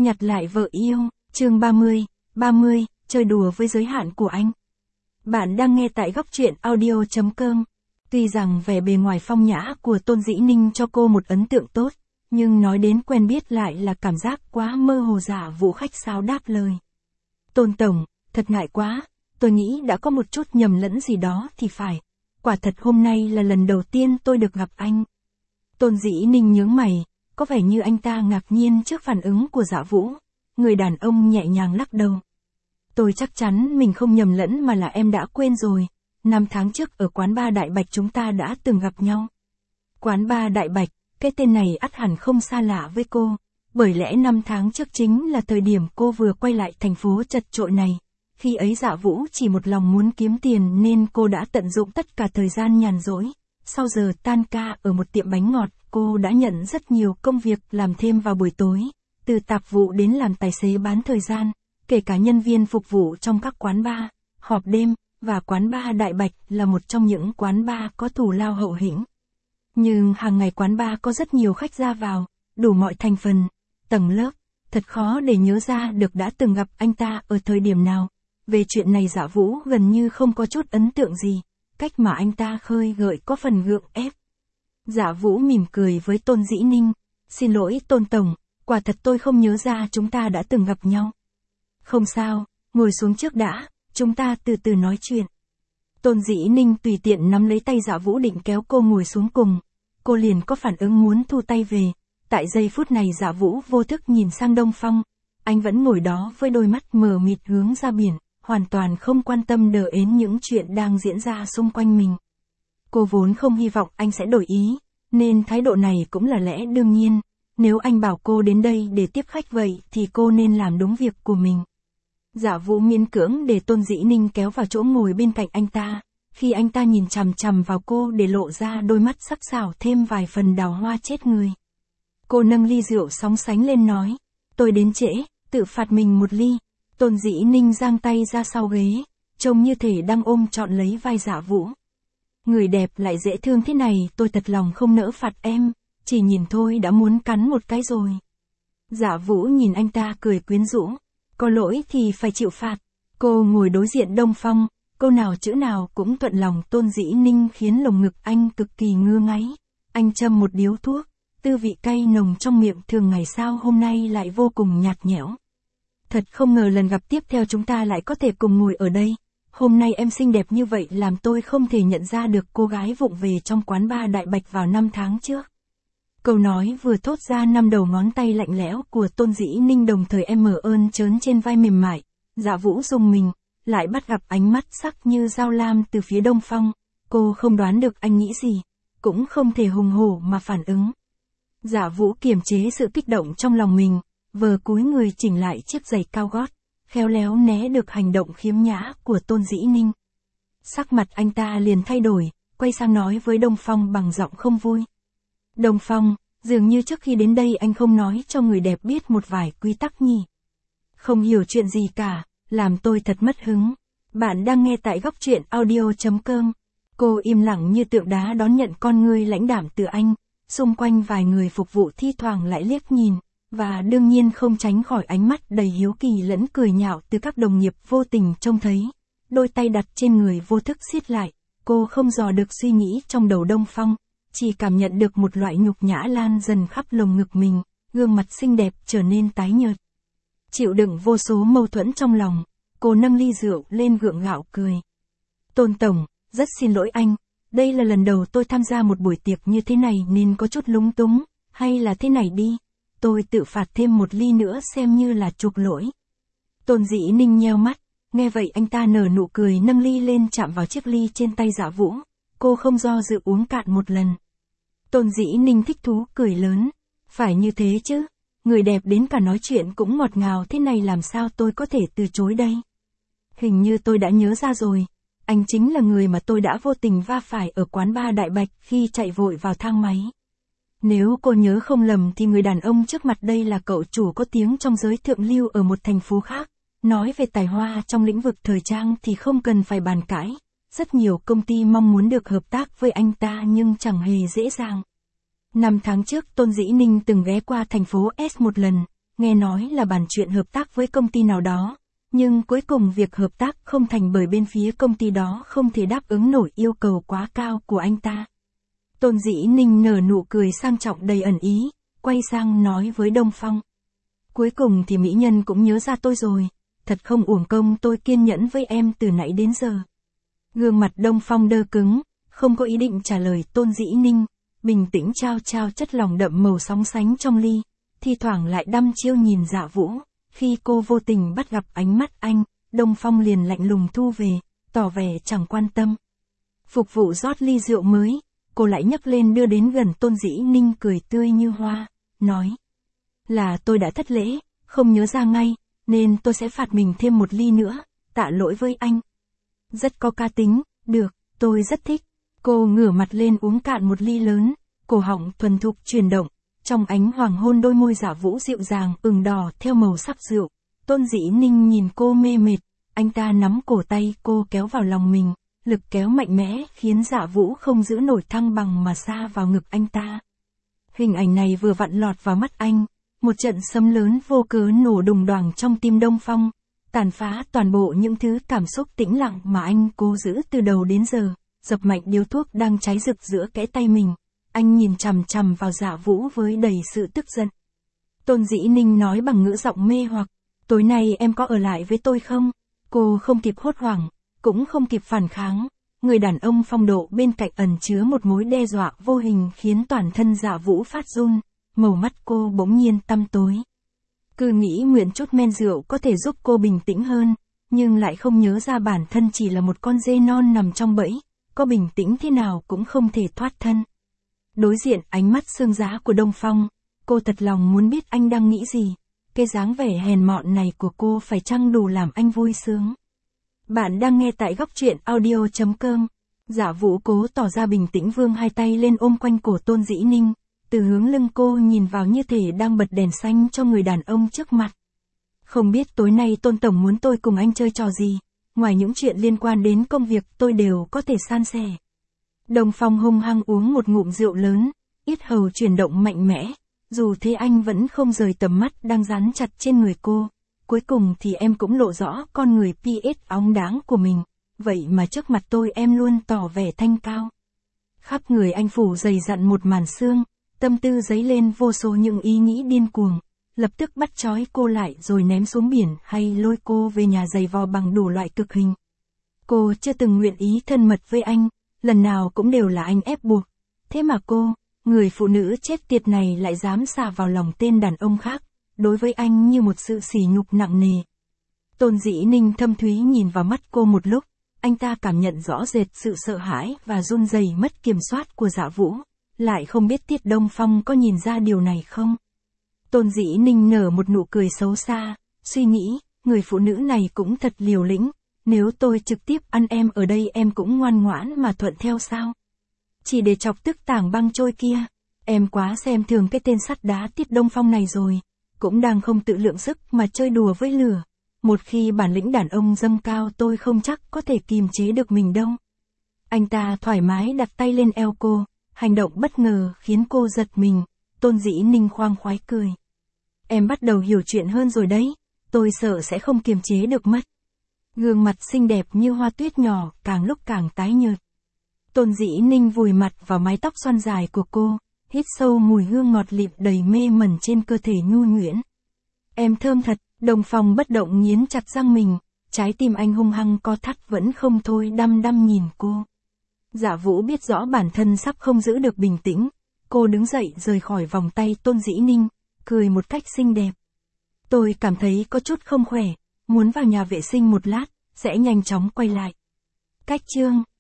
Nhặt lại vợ yêu, chương 30, chơi đùa với giới hạn của anh. Bạn đang nghe tại góc truyện audio.com. Tuy rằng vẻ bề ngoài phong nhã của Tôn Dĩ Ninh cho cô một ấn tượng tốt, nhưng nói đến quen biết lại là cảm giác quá mơ hồ. Giả Vũ khách sáo đáp lời. Tôn Tổng, thật ngại quá, tôi nghĩ đã có một chút nhầm lẫn gì đó thì phải. Quả thật hôm nay là lần đầu tiên tôi được gặp anh. Tôn Dĩ Ninh nhướng mày, có vẻ như anh ta ngạc nhiên trước phản ứng của Dạ Vũ. Người đàn ông nhẹ nhàng lắc đầu. Tôi chắc chắn mình không nhầm lẫn mà là em đã quên rồi. 5 tháng trước ở quán bar Đại Bạch chúng ta đã từng gặp nhau. Quán bar Đại Bạch, cái tên này ắt hẳn không xa lạ với cô. Bởi lẽ 5 tháng trước chính là thời điểm cô vừa quay lại thành phố chật chội này. Khi ấy Dạ Vũ chỉ một lòng muốn kiếm tiền nên cô đã tận dụng tất cả thời gian nhàn rỗi. Sau giờ tan ca ở một tiệm bánh ngọt, cô đã nhận rất nhiều công việc làm thêm vào buổi tối. Từ tạp vụ đến làm tài xế bán thời gian, kể cả nhân viên phục vụ trong các quán bar, họp đêm, và quán bar Đại Bạch là một trong những quán bar có thù lao hậu hĩnh. Nhưng hàng ngày quán bar có rất nhiều khách ra vào, đủ mọi thành phần, tầng lớp, thật khó để nhớ ra được đã từng gặp anh ta ở thời điểm nào. Về chuyện này Dạ Vũ gần như không có chút ấn tượng gì, cách mà anh ta khơi gợi có phần gượng ép. Dạ Vũ mỉm cười với Tôn Dĩ Ninh, xin lỗi Tôn Tổng, quả thật tôi không nhớ ra chúng ta đã từng gặp nhau. Không sao, ngồi xuống trước đã, chúng ta từ từ nói chuyện. Tôn Dĩ Ninh tùy tiện nắm lấy tay Dạ Vũ định kéo cô ngồi xuống cùng. Cô liền có phản ứng muốn thu tay về. Tại giây phút này Dạ Vũ vô thức nhìn sang Đông Phong. Anh vẫn ngồi đó với đôi mắt mờ mịt hướng ra biển, hoàn toàn không quan tâm đờ ến những chuyện đang diễn ra xung quanh mình. Cô vốn không hy vọng anh sẽ đổi ý, nên thái độ này cũng là lẽ đương nhiên. Nếu anh bảo cô đến đây để tiếp khách vậy thì cô nên làm đúng việc của mình. Dạ Vũ miễn cưỡng để Tôn Dĩ Ninh kéo vào chỗ ngồi bên cạnh anh ta. Khi anh ta nhìn chằm chằm vào cô để lộ ra đôi mắt sắc sảo thêm vài phần đào hoa chết người. Cô nâng ly rượu sóng sánh lên nói, tôi đến trễ, tự phạt mình một ly. Tôn Dĩ Ninh giang tay ra sau ghế, trông như thể đang ôm trọn lấy vai Dạ Vũ. Người đẹp lại dễ thương thế này tôi thật lòng không nỡ phạt em, chỉ nhìn thôi đã muốn cắn một cái rồi. Dạ Vũ nhìn anh ta cười quyến rũ, có lỗi thì phải chịu phạt. Cô ngồi đối diện Đông Phong, câu nào chữ nào cũng thuận lòng Tôn Dĩ Ninh khiến lồng ngực anh cực kỳ ngứa ngáy. Anh châm một điếu thuốc, tư vị cay nồng trong miệng thường ngày sao hôm nay lại vô cùng nhạt nhẽo. Thật không ngờ lần gặp tiếp theo chúng ta lại có thể cùng ngồi ở đây. Hôm nay em xinh đẹp như vậy làm tôi không thể nhận ra được cô gái vụng về trong quán bar Đại Bạch vào 5 tháng trước. Câu nói vừa thốt ra năm đầu ngón tay lạnh lẽo của Tôn Dĩ Ninh đồng thời em mở ơn trớn trên vai mềm mại. Dạ Vũ rùng mình, lại bắt gặp ánh mắt sắc như dao lam từ phía Đông Phong. Cô không đoán được anh nghĩ gì, cũng không thể hùng hổ mà phản ứng. Dạ Vũ kiềm chế sự kích động trong lòng mình, vờ cúi người chỉnh lại chiếc giày cao gót, khéo léo né được hành động khiếm nhã của Tôn Dĩ Ninh. Sắc mặt anh ta liền thay đổi, quay sang nói với Đông Phong bằng giọng không vui. Đông Phong, dường như trước khi đến đây anh không nói cho người đẹp biết một vài quy tắc nhỉ. Không hiểu chuyện gì cả, làm tôi thật mất hứng. Bạn đang nghe tại góc truyện audio.com. Cô im lặng như tượng đá đón nhận con ngươi lãnh đạm từ anh, xung quanh vài người phục vụ thi thoảng lại liếc nhìn, và đương nhiên không tránh khỏi ánh mắt đầy hiếu kỳ lẫn cười nhạo từ các đồng nghiệp vô tình trông thấy. Đôi tay đặt trên người vô thức siết lại, cô không dò được suy nghĩ trong đầu Đông Phong, chỉ cảm nhận được một loại nhục nhã lan dần khắp lồng ngực mình, gương mặt xinh đẹp trở nên tái nhợt. Chịu đựng vô số mâu thuẫn trong lòng, cô nâng ly rượu lên gượng gạo cười. Tôn Tổng, rất xin lỗi anh, đây là lần đầu tôi tham gia một buổi tiệc như thế này nên có chút lúng túng, hay là thế này đi, tôi tự phạt thêm một ly nữa xem như là chuộc lỗi. Tôn Dĩ Ninh nheo mắt, nghe vậy anh ta nở nụ cười nâng ly lên chạm vào chiếc ly trên tay Dạ Vũ, cô không do dự uống cạn một lần. Tôn Dĩ Ninh thích thú cười lớn, phải như thế chứ, người đẹp đến cả nói chuyện cũng ngọt ngào thế này làm sao tôi có thể từ chối đây. Hình như tôi đã nhớ ra rồi, anh chính là người mà tôi đã vô tình va phải ở quán bar Đại Bạch khi chạy vội vào thang máy. Nếu cô nhớ không lầm thì người đàn ông trước mặt đây là cậu chủ có tiếng trong giới thượng lưu ở một thành phố khác. Nói về tài hoa trong lĩnh vực thời trang thì không cần phải bàn cãi. Rất nhiều công ty mong muốn được hợp tác với anh ta nhưng chẳng hề dễ dàng. 5 tháng trước Tôn Dĩ Ninh từng ghé qua thành phố S một lần. nghe nói là bàn chuyện hợp tác với công ty nào đó, nhưng cuối cùng việc hợp tác không thành bởi bên phía công ty đó không thể đáp ứng nổi yêu cầu quá cao của anh ta. Tôn Dĩ Ninh nở nụ cười sang trọng đầy ẩn ý, quay sang nói với Đông Phong. Cuối cùng thì mỹ nhân cũng nhớ ra tôi rồi, thật không uổng công tôi kiên nhẫn với em từ nãy đến giờ. Gương mặt Đông Phong đơ cứng, không có ý định trả lời Tôn Dĩ Ninh, bình tĩnh trao chất lỏng đậm màu sóng sánh trong ly, thi thoảng lại đăm chiêu nhìn Dạ Vũ. Khi cô vô tình bắt gặp ánh mắt anh, Đông Phong liền lạnh lùng thu về, tỏ vẻ chẳng quan tâm. Phục vụ rót ly rượu mới, cô lại nhấc lên đưa đến gần Tôn Dĩ Ninh cười tươi như hoa, nói. Là tôi đã thất lễ, không nhớ ra ngay, nên tôi sẽ phạt mình thêm một ly nữa, tạ lỗi với anh. Rất có cá tính, được, tôi rất thích. Cô ngửa mặt lên uống cạn một ly lớn, cổ họng thuần thục chuyển động, trong ánh hoàng hôn đôi môi Dạ Vũ dịu dàng ửng đỏ theo màu sắc rượu. Tôn Dĩ Ninh nhìn cô mê mệt, anh ta nắm cổ tay cô kéo vào lòng mình, lực kéo mạnh mẽ khiến Dạ Vũ không giữ nổi thăng bằng mà sa vào ngực anh ta. Hình ảnh này vừa vặn lọt vào mắt anh, một trận sấm lớn vô cớ nổ đùng đoàng trong tim Đông Phong, tàn phá toàn bộ những thứ cảm xúc tĩnh lặng mà anh cố giữ từ đầu đến giờ, dập mạnh điếu thuốc đang cháy rực giữa kẽ tay mình. Anh nhìn chằm chằm vào Dạ Vũ với đầy sự tức giận. Tôn Dĩ Ninh nói bằng ngữ giọng mê hoặc, tối nay em có ở lại với tôi không? Cô không kịp hốt hoảng, cũng không kịp phản kháng. Người đàn ông phong độ bên cạnh ẩn chứa một mối đe dọa vô hình khiến toàn thân Dạ Vũ phát run, màu mắt cô bỗng nhiên tăm tối. Cứ nghĩ nguyện chút men rượu có thể giúp cô bình tĩnh hơn, nhưng lại không nhớ ra bản thân chỉ là một con dê non nằm trong bẫy, có bình tĩnh thế nào cũng không thể thoát thân. Đối diện ánh mắt sương giá của Đông Phong, cô thật lòng muốn biết anh đang nghĩ gì, cái dáng vẻ hèn mọn này của cô phải chăng đủ làm anh vui sướng. Bạn đang nghe tại góc truyện audio.com. Dạ Vũ cố tỏ ra bình tĩnh vươn hai tay lên ôm quanh cổ Tôn Dĩ Ninh, từ hướng lưng cô nhìn vào như thể đang bật đèn xanh cho người đàn ông trước mặt. Không biết tối nay Tôn Tổng muốn tôi cùng anh chơi trò gì, ngoài những chuyện liên quan đến công việc tôi đều có thể san sẻ. Đông Phong hung hăng uống một ngụm rượu lớn, yết hầu chuyển động mạnh mẽ, dù thế anh vẫn không rời tầm mắt đang dán chặt trên người cô. Cuối cùng thì em cũng lộ rõ con người PS óng đáng của mình, vậy mà trước mặt tôi em luôn tỏ vẻ thanh cao. Khắp người anh phủ dày dặn một màn sương, tâm tư dấy lên vô số những ý nghĩ điên cuồng, lập tức bắt trói cô lại rồi ném xuống biển hay lôi cô về nhà giày vò bằng đủ loại cực hình. Cô chưa từng nguyện ý thân mật với anh, lần nào cũng đều là anh ép buộc. Thế mà cô, người phụ nữ chết tiệt này lại dám xả vào lòng tên đàn ông khác, đối với anh như một sự sỉ nhục nặng nề. Tôn Dĩ Ninh thâm thúy nhìn vào mắt cô một lúc, anh ta cảm nhận rõ rệt sự sợ hãi và run rẩy mất kiểm soát của Dạ Vũ, lại không biết Tiết Đông Phong có nhìn ra điều này không. Tôn Dĩ Ninh nở một nụ cười xấu xa, suy nghĩ, người phụ nữ này cũng thật liều lĩnh, nếu tôi trực tiếp ăn em ở đây em cũng ngoan ngoãn mà thuận theo sao? Chỉ để chọc tức Tảng Băng Trôi kia, em quá xem thường cái tên sắt đá Tiết Đông Phong này rồi, cũng đang không tự lượng sức mà chơi đùa với lửa. Một khi bản lĩnh đàn ông dâng cao tôi không chắc có thể kìm chế được mình đâu. Anh ta thoải mái đặt tay lên eo cô, hành động bất ngờ khiến cô giật mình. Tôn Dĩ Ninh khoang khoái cười. Em bắt đầu hiểu chuyện hơn rồi đấy, tôi sợ sẽ không kiềm chế được mất. Gương mặt xinh đẹp như hoa tuyết nhỏ càng lúc càng tái nhợt. Tôn Dĩ Ninh vùi mặt vào mái tóc xoăn dài của cô, hít sâu mùi hương ngọt lịm đầy mê mẩn trên cơ thể nhu nhuyễn. Em thơm thật. Đông Phong bất động nghiến chặt răng mình, trái tim anh hung hăng co thắt vẫn không thôi đăm đăm nhìn cô. Dạ Vũ biết rõ bản thân sắp không giữ được bình tĩnh, cô đứng dậy rời khỏi vòng tay Tôn Dĩ Ninh, cười một cách xinh đẹp. Tôi cảm thấy có chút không khỏe, muốn vào nhà vệ sinh một lát, sẽ nhanh chóng quay lại. Cách chương